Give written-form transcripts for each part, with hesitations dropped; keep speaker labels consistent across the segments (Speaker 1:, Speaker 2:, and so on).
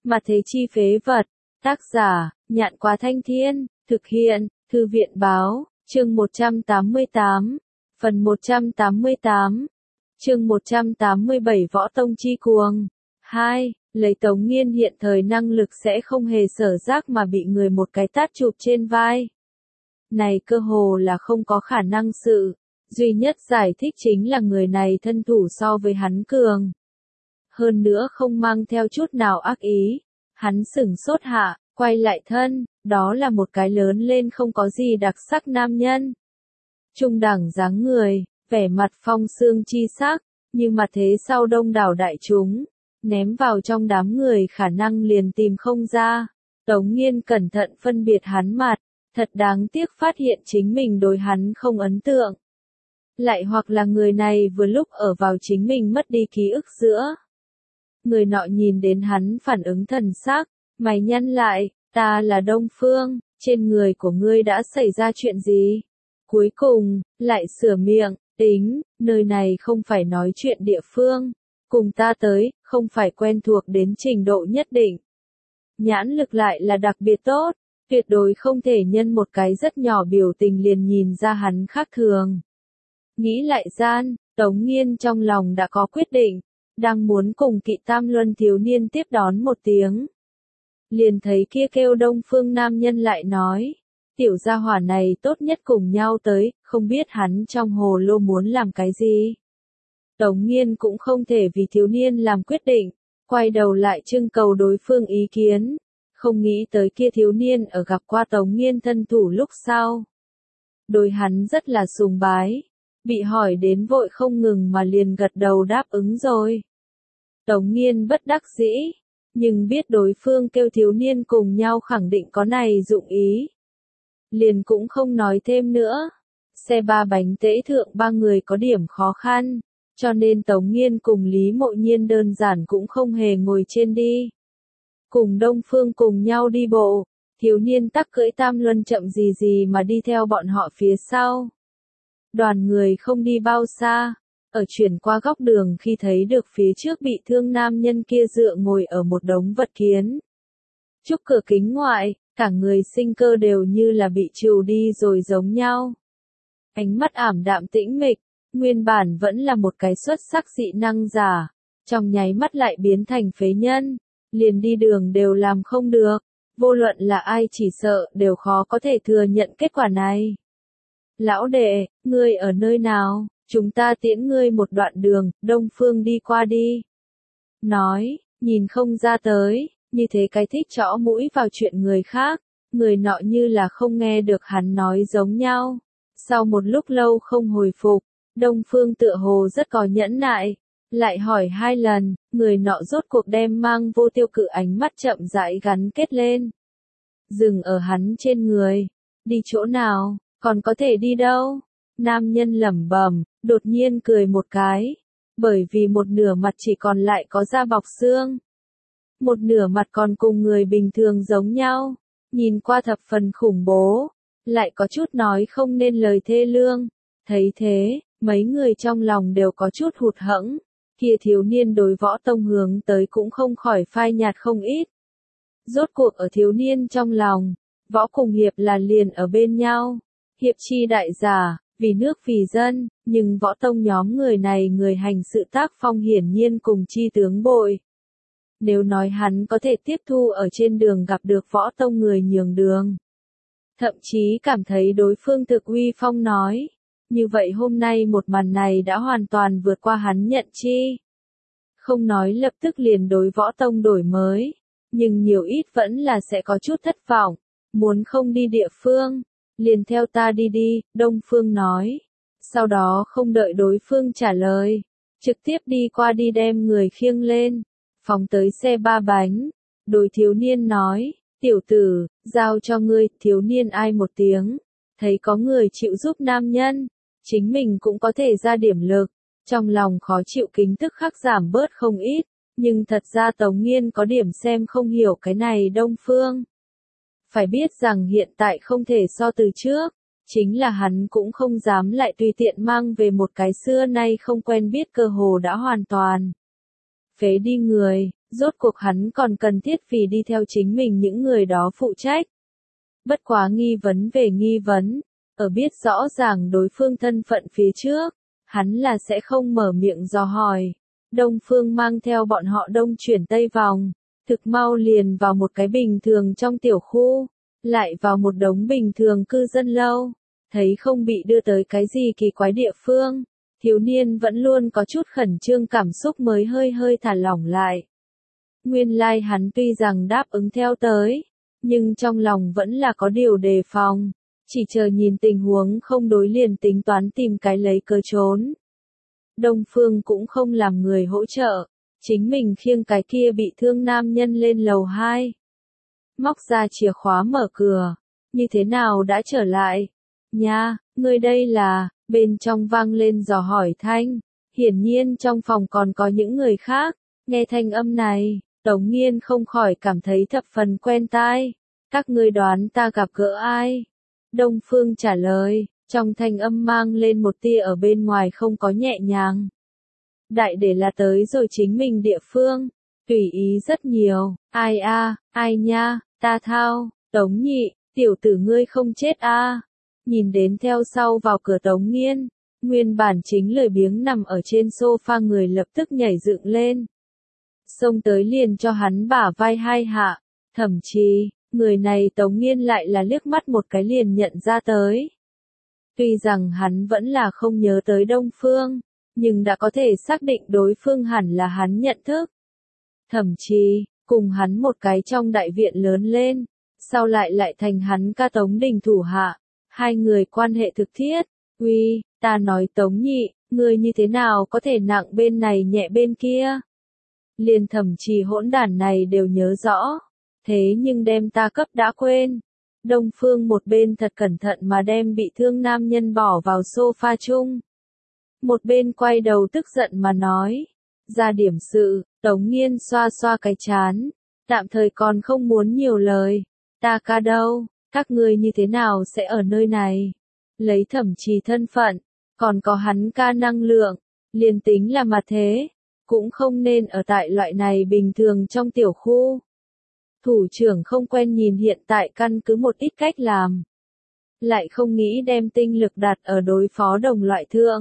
Speaker 1: Mà thế chi phế vật. Tác giả, Nhạn Quá Thanh Thiên, thực hiện, Thư viện Báo, chương 188, phần 188, chương 187 Võ Tông Chi Cuồng. 2. Lấy Tống Nghiên hiện thời năng lực sẽ không hề sở giác mà bị người một cái tát chụp trên vai. Này cơ hồ là không có khả năng sự. Duy nhất giải thích chính là người này thân thủ so với hắn cường. Hơn nữa không mang theo chút nào ác ý. Hắn sửng sốt hạ, quay lại thân, đó là một cái lớn lên không có gì đặc sắc nam nhân. Trung đẳng dáng người, vẻ mặt phong xương chi sắc, nhưng mà thế sau đông đảo đại chúng, ném vào trong đám người khả năng liền tìm không ra. Tống Nghiên cẩn thận phân biệt hắn mặt, thật đáng tiếc phát hiện chính mình đối hắn không ấn tượng. Lại hoặc là người này vừa lúc ở vào chính mình mất đi ký ức giữa. Người nọ nhìn đến hắn phản ứng thần sắc, mày nhăn lại, ta là Đông Phương, trên người của ngươi đã xảy ra chuyện gì? Cuối cùng, lại sửa miệng, tính, nơi này không phải nói chuyện địa phương, cùng ta tới, không phải quen thuộc đến trình độ nhất định. Nhãn lực lại là đặc biệt tốt, tuyệt đối không thể nhân một cái rất nhỏ biểu tình liền nhìn ra hắn khác thường. Nghĩ lại gian, Tống Nghiên trong lòng đã có quyết định, đang muốn cùng Kỵ Tam Luân thiếu niên tiếp đón một tiếng. Liền thấy kia kêu Đông Phương nam nhân lại nói, tiểu gia hỏa này tốt nhất cùng nhau tới, không biết hắn trong hồ lô muốn làm cái gì. Tống Nghiên cũng không thể vì thiếu niên làm quyết định, quay đầu lại trưng cầu đối phương ý kiến, không nghĩ tới kia thiếu niên ở gặp qua Tống Nghiên thân thủ lúc sau. Đối hắn rất là sùng bái, bị hỏi đến vội không ngừng mà liền gật đầu đáp ứng rồi. Tống Nghiên bất đắc dĩ, nhưng biết đối phương kêu thiếu niên cùng nhau khẳng định có này dụng ý. Liền cũng không nói thêm nữa. Xe ba bánh tễ thượng ba người có điểm khó khăn, cho nên Tống Nghiên cùng Lý Mộ Nhiên đơn giản cũng không hề ngồi trên đi. Cùng Đông Phương cùng nhau đi bộ, thiếu niên tắc cưỡi Tam Luân chậm gì gì mà đi theo bọn họ phía sau. Đoàn người không đi bao xa, ở chuyển qua góc đường khi thấy được phía trước bị thương nam nhân kia dựa ngồi ở một đống vật kiến. Trúc cửa kính ngoại, cả người sinh cơ đều như là bị trừ đi rồi giống nhau. Ánh mắt ảm đạm tĩnh mịch, nguyên bản vẫn là một cái xuất sắc dị năng giả, trong nháy mắt lại biến thành phế nhân, liền đi đường đều làm không được, vô luận là ai chỉ sợ đều khó có thể thừa nhận kết quả này. Lão đệ, ngươi ở nơi nào? Chúng ta tiễn ngươi một đoạn đường, Đông Phương đi qua đi. Nói, nhìn không ra tới, như thế cái thích chõ mũi vào chuyện người khác, người nọ như là không nghe được hắn nói giống nhau. Sau một lúc lâu không hồi phục, Đông Phương tựa hồ rất có nhẫn nại, lại hỏi 2 lần, người nọ rốt cuộc đem mang vô tiêu cự ánh mắt chậm rãi gắn kết lên. Dừng ở hắn trên người, đi chỗ nào, còn có thể đi đâu? Nam nhân lẩm bẩm, đột nhiên cười một cái, bởi vì một nửa mặt chỉ còn lại có da bọc xương. Một nửa mặt còn cùng người bình thường giống nhau, nhìn qua thập phần khủng bố, lại có chút nói không nên lời thê lương. Thấy thế, mấy người trong lòng đều có chút hụt hẫng, kia thiếu niên đối Võ Tông hướng tới cũng không khỏi phai nhạt không ít. Rốt cuộc ở thiếu niên trong lòng, Võ cùng Hiệp là liền ở bên nhau, Hiệp chi đại giả, vì nước vì dân, nhưng Võ Tông nhóm người này người hành sự tác phong hiển nhiên cùng chi tướng bội. Nếu nói hắn có thể tiếp thu ở trên đường gặp được Võ Tông người nhường đường, thậm chí cảm thấy đối phương thực uy phong nói, như vậy hôm nay một màn này đã hoàn toàn vượt qua hắn nhận chi. Không nói lập tức liền đối Võ Tông đổi mới, nhưng nhiều ít vẫn là sẽ có chút thất vọng, muốn không đi địa phương, liền theo ta đi đi, Đông Phương nói. Sau đó không đợi đối phương trả lời, trực tiếp đi qua đi đem người khiêng lên, phóng tới xe ba bánh, đối thiếu niên nói, tiểu tử, giao cho ngươi, thiếu niên ai một tiếng, thấy có người chịu giúp nam nhân, chính mình cũng có thể ra điểm lực, trong lòng khó chịu kính tức khắc giảm bớt không ít, nhưng thật ra Tống Nghiên có điểm xem không hiểu cái này Đông Phương. Phải biết rằng hiện tại không thể so từ trước, chính là hắn cũng không dám lại tùy tiện mang về một cái xưa nay không quen biết cơ hồ đã hoàn toàn phế đi người, Rốt cuộc hắn còn cần thiết vì đi theo chính mình những người đó phụ trách. Bất quá nghi vấn về nghi vấn, ở biết rõ ràng đối phương thân phận phía trước, hắn là sẽ không mở miệng dò hỏi. Đông Phương mang theo bọn họ đông chuyển tây vòng, thực mau liền vào một cái bình thường trong tiểu khu, lại vào một đống bình thường cư dân lâu, thấy không bị đưa tới cái gì kỳ quái địa phương, thiếu niên vẫn luôn có chút khẩn trương cảm xúc mới hơi hơi thả lỏng lại. Nguyên lai hắn tuy rằng đáp ứng theo tới, nhưng trong lòng vẫn là có điều đề phòng, chỉ chờ nhìn tình huống không đối liền tính toán tìm cái lấy cớ trốn. Đông Phương cũng không làm người hỗ trợ, chính mình khiêng cái kia bị thương nam nhân lên lầu 2. Móc ra chìa khóa mở cửa, như thế nào đã trở lại? Nha, ngươi đây là, bên trong vang lên dò hỏi thanh, hiển nhiên trong phòng còn có những người khác, nghe thanh âm này, Tống Nghiên không khỏi cảm thấy thập phần quen tai. Các ngươi đoán ta gặp gỡ ai? Đông Phương trả lời, trong thanh âm mang lên một tia ở bên ngoài không có nhẹ nhàng. Đại để là tới rồi chính mình địa phương, tùy ý rất nhiều, ai a, ai nha, ta thao, Tống Nhị, tiểu tử ngươi không chết a. Nhìn đến theo sau vào cửa Tống Nghiên, nguyên bản chính lười biếng nằm ở trên sofa người lập tức nhảy dựng lên. Xông tới liền cho hắn bả vai hai hạ, thậm chí, người này Tống Nghiên lại là liếc mắt một cái liền nhận ra tới. Tuy rằng hắn vẫn là không nhớ tới Đông Phương, nhưng đã có thể xác định đối phương hẳn là hắn nhận thức. Thậm chí, cùng hắn một cái trong đại viện lớn lên, sau lại thành hắn ca Tống Đình thủ hạ, hai người quan hệ thực thiết. Uy, ta nói Tống Nhị, ngươi như thế nào có thể nặng bên này nhẹ bên kia? Liền thậm chí hỗn đản này đều nhớ rõ, thế nhưng đem ta cấp đã quên. Đông Phương một bên thật cẩn thận mà đem bị thương nam nhân bỏ vào sofa chung. Một bên quay đầu tức giận mà nói, ra điểm sự, Tống Nghiên xoa xoa cái chán, tạm thời còn không muốn nhiều lời, ta ca đâu, các ngươi như thế nào sẽ ở nơi này, lấy thẩm trì thân phận, còn có hắn ca năng lượng, liền tính là mà thế, cũng không nên ở tại loại này bình thường trong tiểu khu. Thủ trưởng không quen nhìn hiện tại căn cứ một ít cách làm, lại không nghĩ đem tinh lực đặt ở đối phó đồng loại thượng.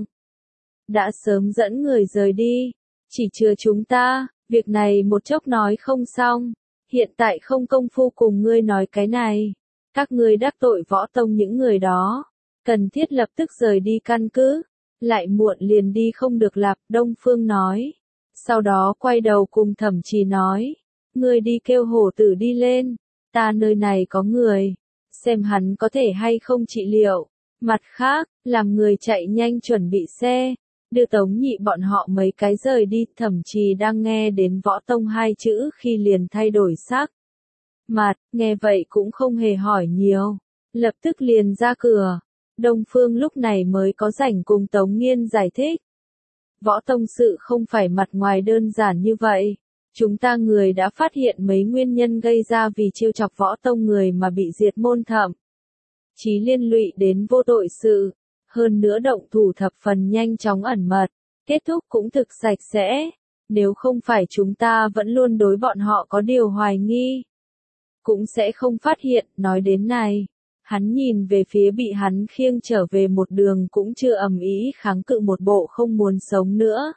Speaker 1: Đã sớm dẫn người rời đi, chỉ chừa chúng ta, việc này một chốc nói không xong, hiện tại không công phu cùng ngươi nói cái này, các ngươi đắc tội võ tông những người đó, cần thiết lập tức rời đi căn cứ, lại muộn liền đi không được lạp, Đông Phương nói, sau đó quay đầu cùng Thẩm Trì nói, ngươi đi kêu hổ tử đi lên, ta nơi này có người, xem hắn có thể hay không trị liệu, mặt khác, làm người chạy nhanh chuẩn bị xe. Đưa Tống Nhị bọn họ mấy cái rời đi, Thẩm Trì đang nghe đến võ tông hai chữ khi liền thay đổi sắc. Mặt, nghe vậy cũng không hề hỏi nhiều, lập tức liền ra cửa. Đông Phương lúc này mới có rảnh cùng Tống Nghiên giải thích. Võ tông sự không phải mặt ngoài đơn giản như vậy. Chúng ta người đã phát hiện mấy nguyên nhân gây ra vì trêu chọc võ tông người mà bị diệt môn thậm chí liên lụy đến vô tội sự. Hơn nữa động thủ thập phần nhanh chóng ẩn mật, kết thúc cũng thực sạch sẽ, nếu không phải chúng ta vẫn luôn đối bọn họ có điều hoài nghi, cũng sẽ không phát hiện. Nói đến này, hắn nhìn về phía bị hắn khiêng trở về một đường cũng chưa ầm ĩ kháng cự một bộ không muốn sống nữa.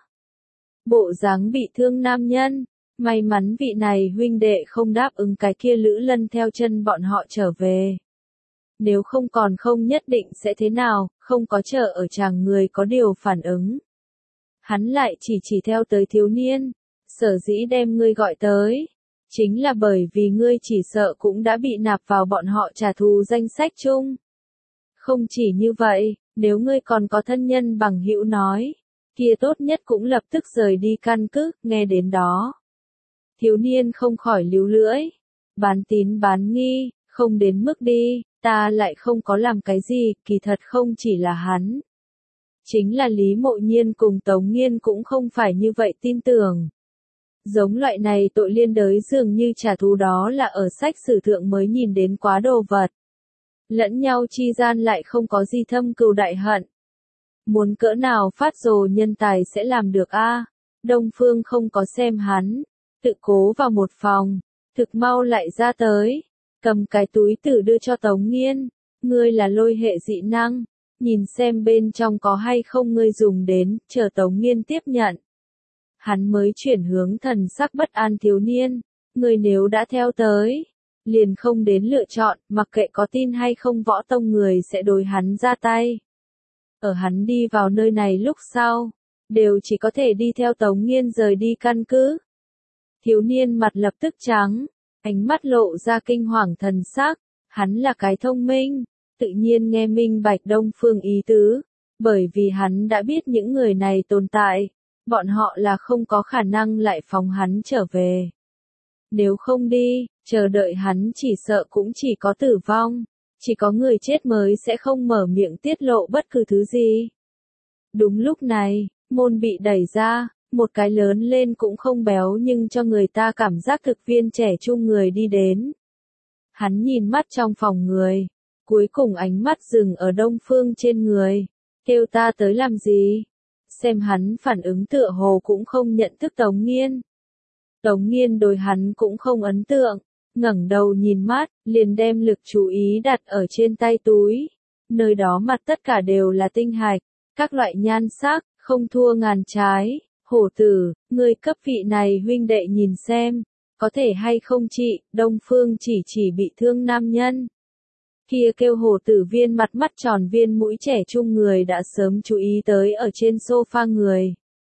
Speaker 1: Bộ dáng bị thương nam nhân, may mắn vị này huynh đệ không đáp ứng cái kia Lữ Lân theo chân bọn họ trở về. Nếu không còn không nhất định sẽ thế nào, không có chờ ở chàng người có điều phản ứng. Hắn lại chỉ theo tới thiếu niên, sở dĩ đem ngươi gọi tới, chính là bởi vì ngươi chỉ sợ cũng đã bị nạp vào bọn họ trả thù danh sách chung. Không chỉ như vậy, nếu ngươi còn có thân nhân bằng hữu nói, kia tốt nhất cũng lập tức rời đi căn cứ, nghe đến đó. Thiếu niên không khỏi líu lưỡi, bán tín bán nghi, không đến mức đi. Ta lại không có làm cái gì, kỳ thật không chỉ là hắn. Chính là Lý Mộ Nhiên cùng Tống Nghiên cũng không phải như vậy tin tưởng. Giống loại này tội liên đới dường như trả thù đó là ở sách sử thượng mới nhìn đến quá đồ vật. Lẫn nhau chi gian lại không có gì thâm cừu đại hận. Muốn cỡ nào phát rồ nhân tài sẽ làm được a? Đông Phương không có xem hắn, tự cố vào một phòng, thực mau lại ra tới, cầm cái túi tử đưa cho Tống Nghiên, ngươi là lôi hệ dị năng, nhìn xem bên trong có hay không ngươi dùng đến, chờ Tống Nghiên tiếp nhận. Hắn mới chuyển hướng thần sắc bất an thiếu niên, ngươi nếu đã theo tới, liền không đến lựa chọn, mặc kệ có tin hay không võ tông người sẽ đối hắn ra tay. Ở hắn đi vào nơi này lúc sau, đều chỉ có thể đi theo Tống Nghiên rời đi căn cứ. Thiếu niên mặt lập tức trắng, ánh mắt lộ ra kinh hoàng thần sắc, hắn là cái thông minh, tự nhiên nghe minh bạch Đông Phương ý tứ, bởi vì hắn đã biết những người này tồn tại, bọn họ là không có khả năng lại phóng hắn trở về. Nếu không đi, chờ đợi hắn chỉ sợ cũng chỉ có tử vong, chỉ có người chết mới sẽ không mở miệng tiết lộ bất cứ thứ gì. Đúng lúc này, môn bị đẩy ra, một cái lớn lên cũng không béo nhưng cho người ta cảm giác thực viên trẻ trung người đi đến. Hắn nhìn mắt trong phòng người, cuối cùng ánh mắt dừng ở Đông Phương trên người, kêu ta tới làm gì? Xem hắn phản ứng tựa hồ cũng không nhận thức Tống Nghiên. Tống Nghiên đối hắn cũng không ấn tượng, ngẩng đầu nhìn mắt, liền đem lực chú ý đặt ở trên tay túi. Nơi đó mặt tất cả đều là tinh hạch, các loại nhan sắc, không thua ngàn trái. Hổ tử, ngươi cấp vị này huynh đệ nhìn xem, có thể hay không chị, Đông Phương chỉ bị thương nam nhân. Kia kêu hổ tử viên mặt mắt tròn viên mũi trẻ trung người đã sớm chú ý tới ở trên sofa người.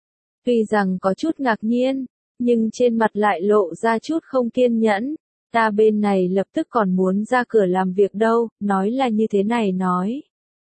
Speaker 1: Tuy rằng có chút ngạc nhiên, nhưng trên mặt lại lộ ra chút không kiên nhẫn. Ta bên này lập tức còn muốn ra cửa làm việc đâu, nói là như thế này nói.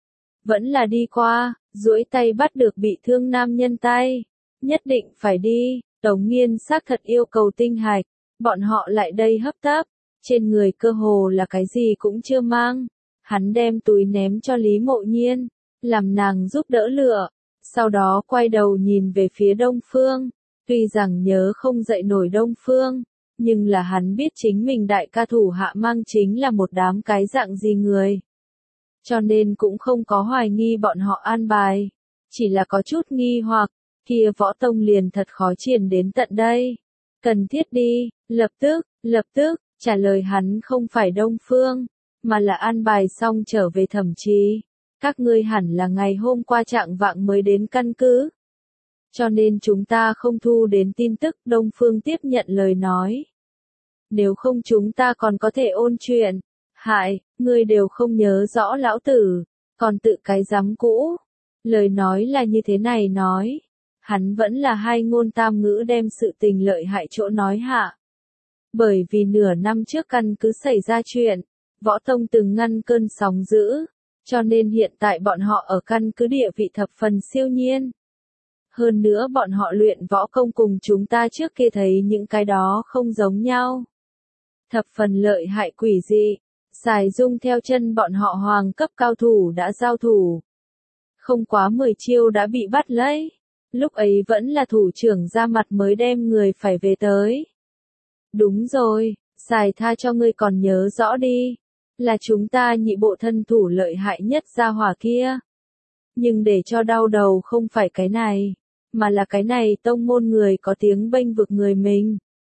Speaker 1: Vẫn là đi qua, duỗi tay bắt được bị thương nam nhân tay. Nhất định phải đi, Tống Nghiên xác thật yêu cầu tinh hạch, bọn họ lại đây hấp tấp, trên người cơ hồ là cái gì cũng chưa mang. Hắn đem túi ném cho Lý Mộ Nhiên, làm nàng giúp đỡ lựa, sau đó quay đầu nhìn về phía Đông Phương, tuy rằng nhớ không dậy nổi Đông Phương, nhưng là hắn biết chính mình đại ca thủ hạ mang chính là một đám cái dạng gì người. Cho nên cũng không có hoài nghi bọn họ an bài, chỉ là có chút nghi hoặc. Kia võ tông liền thật khó triển đến tận đây. Cần thiết đi, lập tức, trả lời hắn không phải Đông Phương, mà là an bài xong trở về Thẩm Trì. Các ngươi hẳn là ngày hôm qua trạng vạng mới đến căn cứ. Cho nên chúng ta không thu đến tin tức, Đông Phương tiếp nhận lời nói. Nếu không chúng ta còn có thể ôn chuyện. Hại, ngươi đều không nhớ rõ lão tử, còn tự cái giám cũ. Lời nói là như thế này nói. Hắn vẫn là hai ngôn tam ngữ đem sự tình lợi hại chỗ nói hạ. Bởi vì nửa năm trước căn cứ xảy ra chuyện, võ tông từng ngăn cơn sóng dữ, cho nên hiện tại bọn họ ở căn cứ địa vị thập phần siêu nhiên. Hơn nữa bọn họ luyện võ công cùng chúng ta trước kia thấy những cái đó không giống nhau. Thập phần lợi hại quỷ dị, Sài Dung theo chân bọn họ hoàng cấp cao thủ đã giao thủ. Không quá 10 chiêu đã bị bắt lấy. Lúc ấy vẫn là thủ trưởng ra mặt mới đem người phải về tới. Đúng rồi, Sài tha cho ngươi còn nhớ rõ đi. Là chúng ta nhị bộ thân thủ lợi hại nhất gia hỏa kia. Nhưng để cho đau đầu không phải cái này, mà là cái này tông môn người có tiếng bênh vực người mình.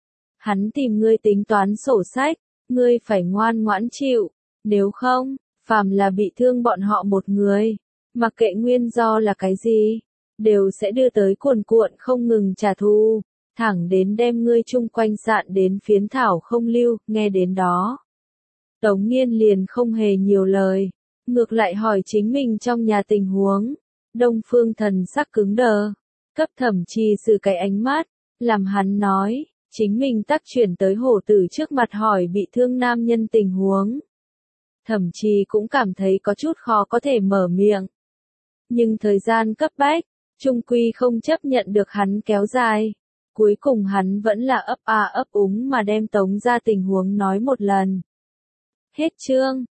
Speaker 1: Hắn tìm ngươi tính toán sổ sách, ngươi phải ngoan ngoãn chịu, nếu không, phàm là bị thương bọn họ một người, mặc kệ nguyên do là cái gì, đều sẽ đưa tới cuồn cuộn không ngừng trả thù, thẳng đến đem ngươi chung quanh sạn đến phiến thảo không lưu, nghe đến đó. Tống Nghiên liền không hề nhiều lời, ngược lại hỏi chính mình trong nhà tình huống. Đông Phương thần sắc cứng đờ, cấp Thẩm Trì sử cái ánh mắt, làm hắn nói, chính mình tác chuyển tới hổ tử trước mặt hỏi bị thương nam nhân tình huống. Thẩm Trì cũng cảm thấy có chút khó có thể mở miệng. Nhưng thời gian cấp bách, chung quy không chấp nhận được hắn kéo dài. Cuối cùng hắn vẫn là ấp úng mà đem Tống ra tình huống nói một lần. Hết chương.